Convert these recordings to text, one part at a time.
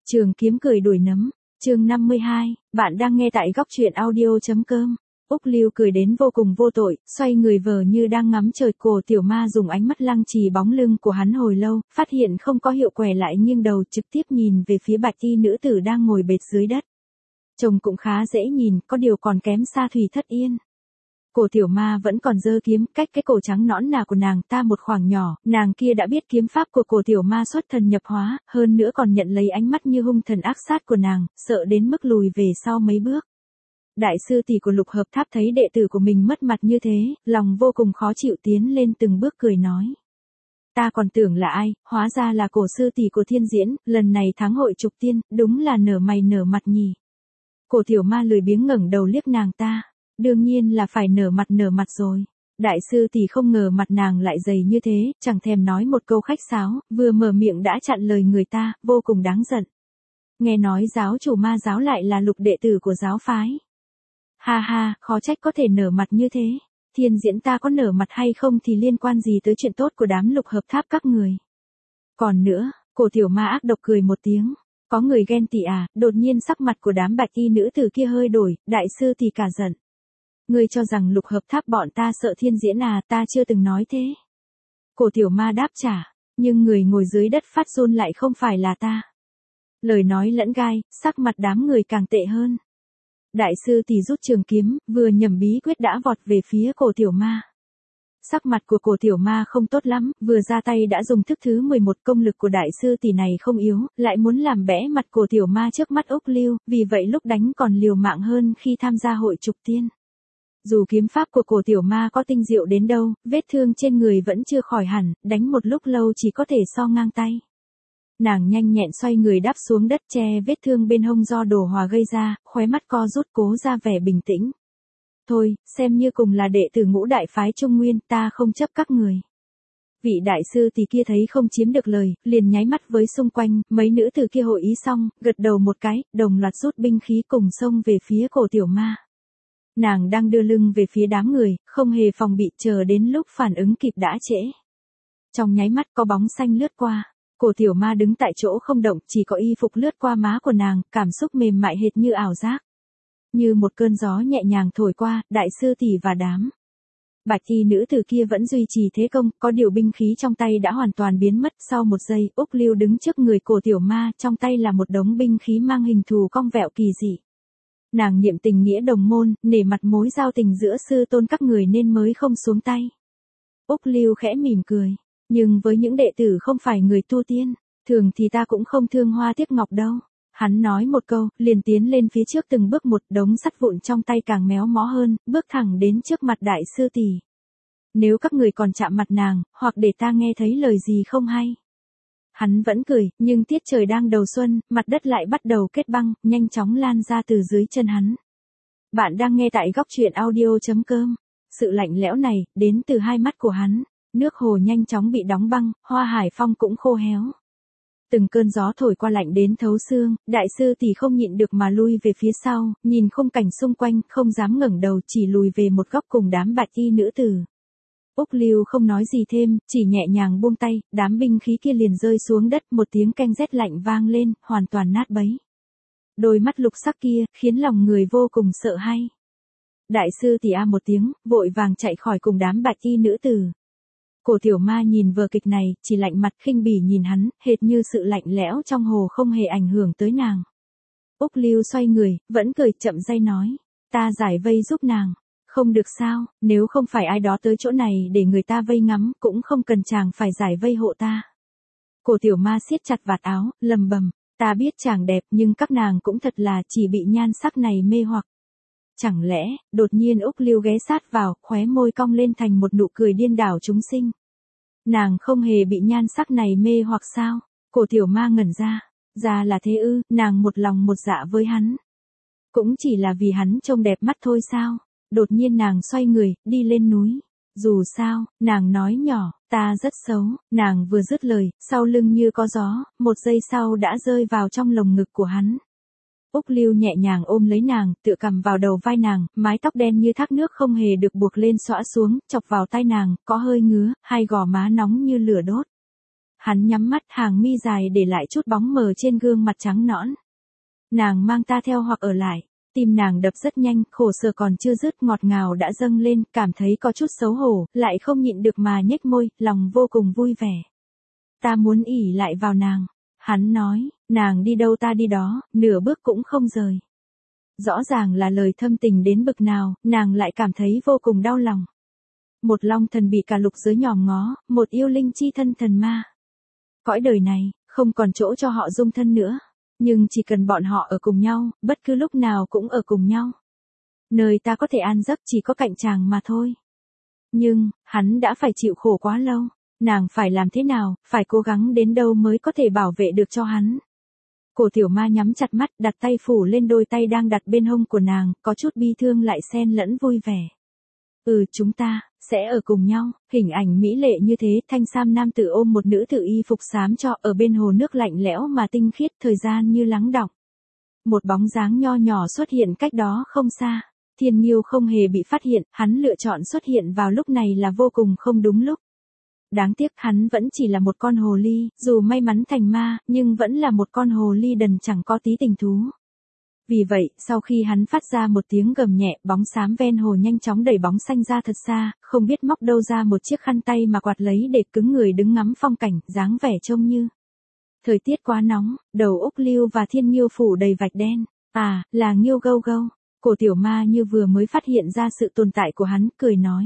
Trường kiếm cười đuổi nấm, chương 52, bạn đang nghe tại góc truyện audio.com. Úc Lưu cười đến vô cùng vô tội, xoay người vờ như đang ngắm trời. Cổ Tiểu Ma dùng ánh mắt lăng trì bóng lưng của hắn hồi lâu, phát hiện không có hiệu quẻ lại nghiêng đầu trực tiếp nhìn về phía bạch y nữ tử đang ngồi bệt dưới đất. Trông cũng khá dễ nhìn, có điều còn kém xa Thủy Thất Yên. Cổ Tiểu Ma vẫn còn giơ kiếm, cách cái cổ trắng nõn nà của nàng ta một khoảng nhỏ, nàng kia đã biết kiếm pháp của Cổ Tiểu Ma xuất thần nhập hóa, hơn nữa còn nhận lấy ánh mắt như hung thần ác sát của nàng, sợ đến mức lùi về sau mấy bước. Đại sư tỷ của Lục Hợp Tháp thấy đệ tử của mình mất mặt như thế, lòng vô cùng khó chịu, tiến lên từng bước cười nói. Ta còn tưởng là ai, hóa ra là Cổ sư tỷ của Thiên Diễn, lần này thắng hội trục tiên, đúng là nở mày nở mặt nhỉ. Cổ Tiểu Ma lười biếng ngẩng đầu liếc nàng ta. Đương nhiên là phải nở mặt rồi. Đại sư tỷ không ngờ mặt nàng lại dày như thế, chẳng thèm nói một câu khách sáo, vừa mở miệng đã chặn lời người ta, vô cùng đáng giận. Nghe nói giáo chủ Ma giáo lại là Lục đệ tử của giáo phái. Ha ha, khó trách có thể nở mặt như thế. Thiên Diễn ta có nở mặt hay không thì liên quan gì tới chuyện tốt của đám Lục Hợp Tháp các người. Còn nữa, Cổ Tiểu Ma ác độc cười một tiếng. Có người ghen tị à? Đột nhiên sắc mặt của đám bạch y nữ tử kia hơi đổi, đại sư tỷ cả giận. Ngươi cho rằng Lục Hợp Tháp bọn ta sợ Thiên Diễn à? Ta chưa từng nói thế. Cổ Tiểu Ma đáp trả, nhưng người ngồi dưới đất phát run lại không phải là ta. Lời nói lẫn gai, sắc mặt đám người càng tệ hơn. Đại sư tỷ rút trường kiếm, vừa nhẩm bí quyết đã vọt về phía Cổ Tiểu Ma. Sắc mặt của Cổ Tiểu Ma không tốt lắm, vừa ra tay đã dùng thức thứ 11, công lực của đại sư tỷ này không yếu, lại muốn làm bẽ mặt Cổ Tiểu Ma trước mắt Úc Lưu, vì vậy lúc đánh còn liều mạng hơn khi tham gia hội trục tiên. Dù kiếm pháp của Cổ Tiểu Ma có tinh diệu đến đâu, vết thương trên người vẫn chưa khỏi hẳn, đánh một lúc lâu chỉ có thể so ngang tay. Nàng nhanh nhẹn xoay người đáp xuống đất che vết thương bên hông do đồ hòa gây ra, khóe mắt co rút cố ra vẻ bình tĩnh. Thôi, xem như cùng là đệ tử Ngũ đại phái Trung Nguyên, ta không chấp các người. Vị đại sư tỷ kia thấy không chiếm được lời, liền nháy mắt với xung quanh, mấy nữ tử kia hội ý xong, gật đầu một cái, đồng loạt rút binh khí cùng xông về phía Cổ Tiểu Ma. Nàng đang đưa lưng về phía đám người, không hề phòng bị, chờ đến lúc phản ứng kịp đã trễ. Trong nháy mắt có bóng xanh lướt qua, Cổ Tiểu Ma đứng tại chỗ không động, chỉ có y phục lướt qua má của nàng, cảm xúc mềm mại hệt như ảo giác. Như một cơn gió nhẹ nhàng thổi qua, đại sư tỷ và đám bạch y nữ tử kia vẫn duy trì thế công, có điều binh khí trong tay đã hoàn toàn biến mất. Sau một giây, Úc Lưu đứng trước người Cổ Tiểu Ma, trong tay là một đống binh khí mang hình thù cong vẹo kỳ dị. Nàng niệm tình nghĩa đồng môn, nể mặt mối giao tình giữa sư tôn các người nên mới không xuống tay. Úc Lưu khẽ mỉm cười, nhưng với những đệ tử không phải người tu tiên, thường thì ta cũng không thương hoa tiếc ngọc đâu. Hắn nói một câu, liền tiến lên phía trước từng bước một, đống sắt vụn trong tay càng méo mó hơn, bước thẳng đến trước mặt đại sư tỷ. Nếu các người còn chạm mặt nàng, hoặc để ta nghe thấy lời gì không hay. Hắn vẫn cười, nhưng tiết trời đang đầu xuân, mặt đất lại bắt đầu kết băng, nhanh chóng lan ra từ dưới chân hắn. Bạn đang nghe tại góc truyện audio.com. Sự lạnh lẽo này, đến từ hai mắt của hắn. Nước hồ nhanh chóng bị đóng băng, hoa hải phong cũng khô héo. Từng cơn gió thổi qua lạnh đến thấu xương, đại sư tỷ không nhịn được mà lui về phía sau, nhìn khung cảnh xung quanh, không dám ngẩng đầu, chỉ lùi về một góc cùng đám bạch y nữ tử. Úc Lưu không nói gì thêm, chỉ nhẹ nhàng buông tay, đám binh khí kia liền rơi xuống đất, một tiếng keng rét lạnh vang lên, hoàn toàn nát bấy. Đôi mắt lục sắc kia, khiến lòng người vô cùng sợ hãi. Đại sư tỷ a một tiếng, vội vàng chạy khỏi cùng đám bạch y nữ tử. Cổ Tiểu Ma nhìn vở kịch này, chỉ lạnh mặt khinh bỉ nhìn hắn, hệt như sự lạnh lẽo trong hồ không hề ảnh hưởng tới nàng. Úc Lưu xoay người, vẫn cười chậm rãi nói, ta giải vây giúp nàng. Không được sao, nếu không phải ai đó tới chỗ này để người ta vây ngắm, cũng không cần chàng phải giải vây hộ ta. Cổ Tiểu Ma siết chặt vạt áo, lầm bầm, ta biết chàng đẹp nhưng các nàng cũng thật là chỉ bị nhan sắc này mê hoặc. Chẳng lẽ, đột nhiên Úc Lưu ghé sát vào, khóe môi cong lên thành một nụ cười điên đảo chúng sinh. Nàng không hề bị nhan sắc này mê hoặc sao? Cổ Tiểu Ma ngẩn ra là thế ư? Nàng một lòng một dạ với hắn. Cũng chỉ là vì hắn trông đẹp mắt thôi sao? Đột nhiên nàng xoay người, đi lên núi. Dù sao, nàng nói nhỏ, ta rất xấu. Nàng vừa dứt lời, sau lưng như có gió, một giây sau đã rơi vào trong lồng ngực của hắn. Úc Lưu nhẹ nhàng ôm lấy nàng, tựa cằm vào đầu vai nàng, mái tóc đen như thác nước không hề được buộc lên xõa xuống, chọc vào tai nàng, có hơi ngứa, hai gò má nóng như lửa đốt. Hắn nhắm mắt, hàng mi dài để lại chút bóng mờ trên gương mặt trắng nõn. Nàng mang ta theo hoặc ở lại. Tim nàng đập rất nhanh, khổ sở còn chưa dứt, ngọt ngào đã dâng lên, cảm thấy có chút xấu hổ, lại không nhịn được mà nhếch môi, lòng vô cùng vui vẻ. Ta muốn ỷ lại vào nàng. Hắn nói, nàng đi đâu ta đi đó, nửa bước cũng không rời. Rõ ràng là lời thâm tình đến bực nào, nàng lại cảm thấy vô cùng đau lòng. Một long thần bị cả lục giới nhòm ngó, một yêu linh chi thân thần ma. Cõi đời này, không còn chỗ cho họ dung thân nữa. Nhưng chỉ cần bọn họ ở cùng nhau, bất cứ lúc nào cũng ở cùng nhau. Nơi ta có thể an giấc chỉ có cạnh chàng mà thôi. Nhưng, hắn đã phải chịu khổ quá lâu. Nàng phải làm thế nào, phải cố gắng đến đâu mới có thể bảo vệ được cho hắn. Cổ tiểu ma nhắm chặt mắt, đặt tay phủ lên đôi tay đang đặt bên hông của nàng, có chút bi thương lại xen lẫn vui vẻ. Chúng ta sẽ ở cùng nhau. Hình ảnh mỹ lệ như thế, thanh sam nam tử ôm một nữ tử y phục xám cho ở bên hồ nước lạnh lẽo mà tinh khiết, thời gian như lắng đọng. Một bóng dáng nho nhỏ xuất hiện cách đó không xa. Thiên Nghiêu không hề bị phát hiện, hắn lựa chọn xuất hiện vào lúc này là vô cùng không đúng lúc. Đáng tiếc hắn vẫn chỉ là một con hồ ly, dù may mắn thành ma, nhưng vẫn là một con hồ ly đần chẳng có tí tình thú. Vì vậy, sau khi hắn phát ra một tiếng gầm nhẹ, bóng xám ven hồ nhanh chóng đẩy bóng xanh ra thật xa, không biết móc đâu ra một chiếc khăn tay mà quạt lấy để cứng người đứng ngắm phong cảnh, dáng vẻ trông như. Thời tiết quá nóng, đầu Úc Lưu và Thiên Nghiêu phủ đầy vạch đen. Là Nghiêu gâu gâu. Cổ tiểu ma như vừa mới phát hiện ra sự tồn tại của hắn, cười nói.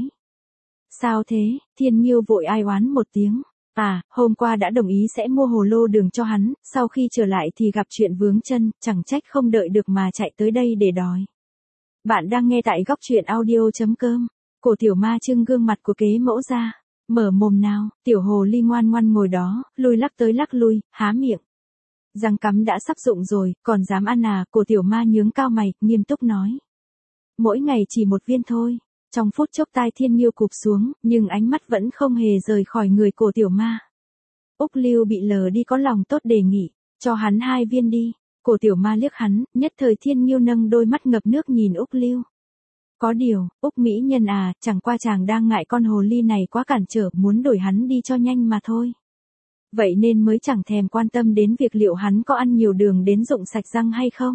Sao thế? Thiên Nghiêu vội ai oán một tiếng. Hôm qua đã đồng ý sẽ mua hồ lô đường cho hắn, sau khi trở lại thì gặp chuyện vướng chân, chẳng trách không đợi được mà chạy tới đây để đòi. Bạn đang nghe tại góc truyện audio.com. Cổ tiểu ma trưng gương mặt của kế mẫu ra. Mở mồm nào, tiểu hồ ly ngoan ngoan ngồi đó, lùi lắc tới lắc lui, há miệng. Răng cắm đã sắp rụng rồi, còn dám ăn à? Cổ tiểu ma nhướng cao mày, nghiêm túc nói. Mỗi ngày chỉ một viên thôi. Trong phút chốc tai Thiên Nghiêu cụp xuống, nhưng ánh mắt vẫn không hề rời khỏi người cổ tiểu ma. Úc Lưu bị lờ đi có lòng tốt đề nghị, cho hắn 2 viên đi. Cổ tiểu ma liếc hắn, nhất thời Thiên Nghiêu nâng đôi mắt ngập nước nhìn Úc Lưu. Có điều, Úc mỹ nhân à, chẳng qua chàng đang ngại con hồ ly này quá cản trở, muốn đổi hắn đi cho nhanh mà thôi. Vậy nên mới chẳng thèm quan tâm đến việc liệu hắn có ăn nhiều đường đến rụng sạch răng hay không.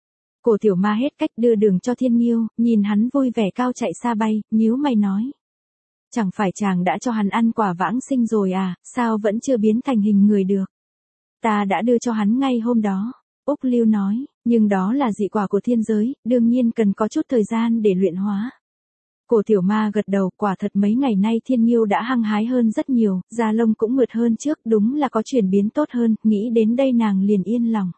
Cổ tiểu ma hết cách đưa đường cho Thiên Nghiêu, nhìn hắn vui vẻ cao chạy xa bay, nhíu mày nói. Chẳng phải chàng đã cho hắn ăn quả vãng sinh rồi à, sao vẫn chưa biến thành hình người được. Ta đã đưa cho hắn ngay hôm đó. Úc Lưu nói, nhưng đó là dị quả của thiên giới, đương nhiên cần có chút thời gian để luyện hóa. Cổ tiểu ma gật đầu, quả thật mấy ngày nay Thiên Nghiêu đã hăng hái hơn rất nhiều, da lông cũng mượt hơn trước, đúng là có chuyển biến tốt hơn, nghĩ đến đây nàng liền yên lòng.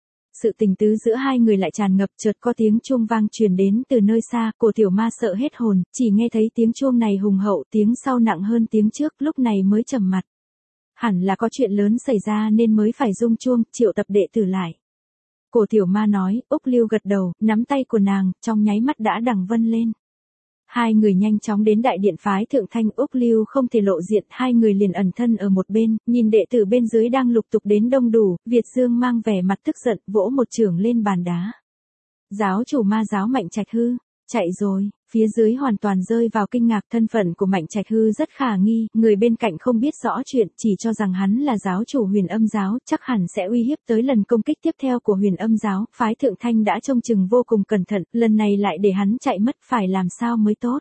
Sự tình tứ giữa hai người lại tràn ngập, chợt có tiếng chuông vang truyền đến từ nơi xa, cổ tiểu ma sợ hết hồn, chỉ nghe thấy tiếng chuông này hùng hậu, tiếng sau nặng hơn tiếng trước, lúc này mới trầm mặt. Hẳn là có chuyện lớn xảy ra nên mới phải rung chuông, triệu tập đệ tử lại. Cổ tiểu ma nói, Úc Lưu gật đầu, nắm tay của nàng, trong nháy mắt đã đằng vân lên. Hai người nhanh chóng đến đại điện phái thượng thanh. Úc Lưu không thể lộ diện, hai người liền ẩn thân ở một bên, nhìn đệ tử bên dưới đang lục tục đến đông đủ. Việt Dương mang vẻ mặt tức giận, vỗ một chưởng lên bàn đá. Giáo chủ ma giáo Mạnh Trạch Hư, chạy rồi. Phía dưới hoàn toàn rơi vào kinh ngạc, thân phận của Mạnh Trạch Hư rất khả nghi, người bên cạnh không biết rõ chuyện, chỉ cho rằng hắn là giáo chủ Huyền Âm giáo, chắc hẳn sẽ uy hiếp tới lần công kích tiếp theo của Huyền Âm giáo. Phái thượng thanh đã trông chừng vô cùng cẩn thận, lần này lại để hắn chạy mất, phải làm sao mới tốt.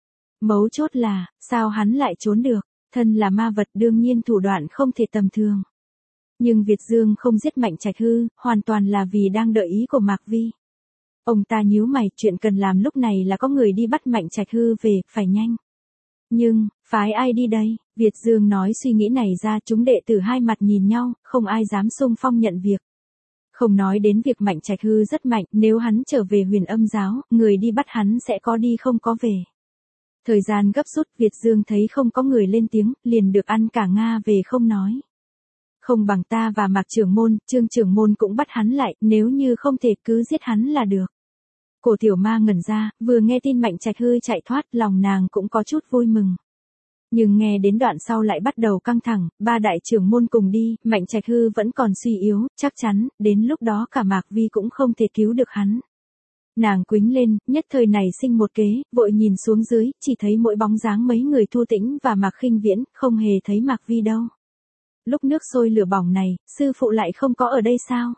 Mấu chốt là, sao hắn lại trốn được, thân là ma vật đương nhiên thủ đoạn không thể tầm thường. Nhưng Việt Dương không giết Mạnh Trạch Hư, hoàn toàn là vì đang đợi ý của Mạc Vi. Ông ta nhíu mày, chuyện cần làm lúc này là có người đi bắt Mạnh Trạch Hư về, phải nhanh. Nhưng, phái ai đi đây? Việt Dương nói suy nghĩ này ra, chúng đệ tử hai mặt nhìn nhau, không ai dám xung phong nhận việc. Không nói đến việc Mạnh Trạch Hư rất mạnh, nếu hắn trở về Huyền Âm giáo, người đi bắt hắn sẽ có đi không có về. Thời gian gấp rút, Việt Dương thấy không có người lên tiếng, liền được ăn cả Nga về không nói. Không bằng ta và Mạc trưởng môn, Trương trưởng môn cũng bắt hắn lại, nếu như không thể cứ giết hắn là được. Cổ tiểu ma ngẩn ra, vừa nghe tin Mạnh Trạch Hư chạy thoát, lòng nàng cũng có chút vui mừng. Nhưng nghe đến đoạn sau lại bắt đầu căng thẳng, ba đại trưởng môn cùng đi, Mạnh Trạch Hư vẫn còn suy yếu, chắc chắn, đến lúc đó cả Mạc Vi cũng không thể cứu được hắn. Nàng quĩnh lên, nhất thời này sinh một kế, vội nhìn xuống dưới, chỉ thấy mỗi bóng dáng mấy người Thu Tĩnh và Mạc Khinh Viễn, không hề thấy Mạc Vi đâu. Lúc nước sôi lửa bỏng này, sư phụ lại không có ở đây sao?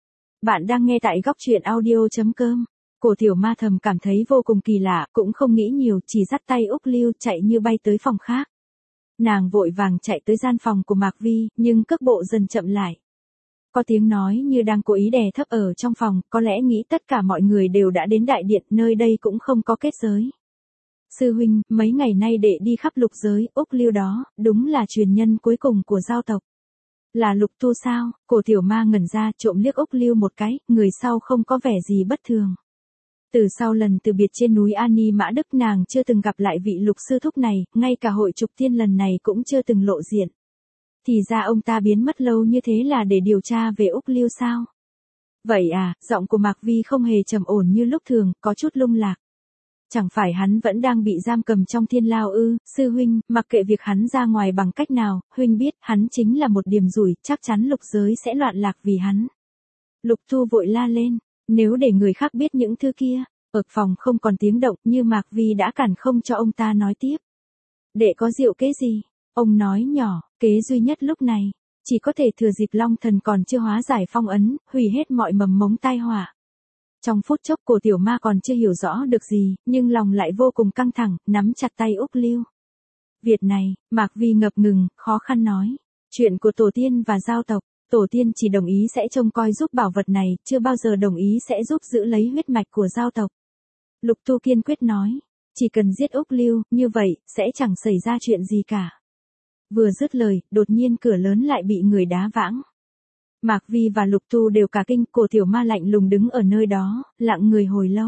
Bạn đang nghe tại góc truyện audio.com. Cổ tiểu ma thầm cảm thấy vô cùng kỳ lạ, cũng không nghĩ nhiều, chỉ dắt tay Úc Lưu chạy như bay tới phòng khác. Nàng vội vàng chạy tới gian phòng của Mạc Vi, nhưng cước bộ dần chậm lại. Có tiếng nói như đang cố ý đè thấp ở trong phòng, có lẽ nghĩ tất cả mọi người đều đã đến đại điện, nơi đây cũng không có kết giới. Sư huynh, mấy ngày nay đệ đi khắp lục giới, Úc Lưu đó, đúng là truyền nhân cuối cùng của giao tộc. Là Lục Tu sao? Cổ tiểu ma ngẩn ra, trộm liếc Úc Lưu một cái, người sau không có vẻ gì bất thường. Từ sau lần từ biệt trên núi Ani Mã Đức nàng chưa từng gặp lại vị Lục sư thúc này, ngay cả hội trục tiên lần này cũng chưa từng lộ diện. Thì ra ông ta biến mất lâu như thế là để điều tra về Úc Lưu sao? Vậy à, giọng của Mạc Vi không hề trầm ổn như lúc thường, có chút lung lạc. Chẳng phải hắn vẫn đang bị giam cầm trong thiên lao ư? Sư huynh, mặc kệ việc hắn ra ngoài bằng cách nào, huynh biết hắn chính là một điểm rủi, chắc chắn lục giới sẽ loạn lạc vì hắn. Lục Tu vội la lên, nếu để người khác biết những thứ kia. Ở phòng không còn tiếng động, như Mạc Vi đã cản không cho ông ta nói tiếp. Đệ có diệu kế gì? Ông nói nhỏ, kế duy nhất lúc này, chỉ có thể thừa dịp Long Thần còn chưa hóa giải phong ấn, hủy hết mọi mầm mống tai họa. Trong phút chốc cổ tiểu ma còn chưa hiểu rõ được gì, nhưng lòng lại vô cùng căng thẳng, nắm chặt tay Úc Lưu. Việc này, Mạc Vi ngập ngừng, khó khăn nói. Chuyện của tổ tiên và giao tộc, tổ tiên chỉ đồng ý sẽ trông coi giúp bảo vật này, chưa bao giờ đồng ý sẽ giúp giữ lấy huyết mạch của giao tộc. Lục Tu kiên quyết nói, chỉ cần giết Úc Lưu, như vậy, sẽ chẳng xảy ra chuyện gì cả. Vừa dứt lời, đột nhiên cửa lớn lại bị người đá vãng. Mạc Vi và Lục Tu đều cả kinh, cổ tiểu ma lạnh lùng đứng ở nơi đó, lặng người hồi lâu.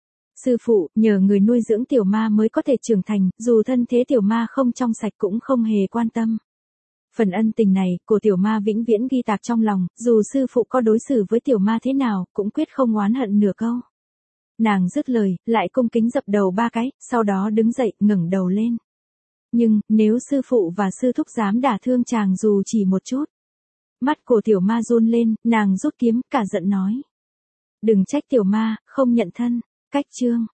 Sư phụ, nhờ người nuôi dưỡng tiểu ma mới có thể trưởng thành, dù thân thế tiểu ma không trong sạch cũng không hề quan tâm. Phần ân tình này, cổ tiểu ma vĩnh viễn ghi tạc trong lòng, dù sư phụ có đối xử với tiểu ma thế nào, cũng quyết không oán hận nửa câu. Nàng dứt lời, lại cung kính dập đầu 3 cái, sau đó đứng dậy, ngẩng đầu lên. Nhưng, nếu sư phụ và sư thúc dám đả thương chàng dù chỉ một chút. Mắt cổ tiểu ma run lên, nàng rút kiếm, cả giận nói. Đừng trách tiểu ma, không nhận thân. Cách chương.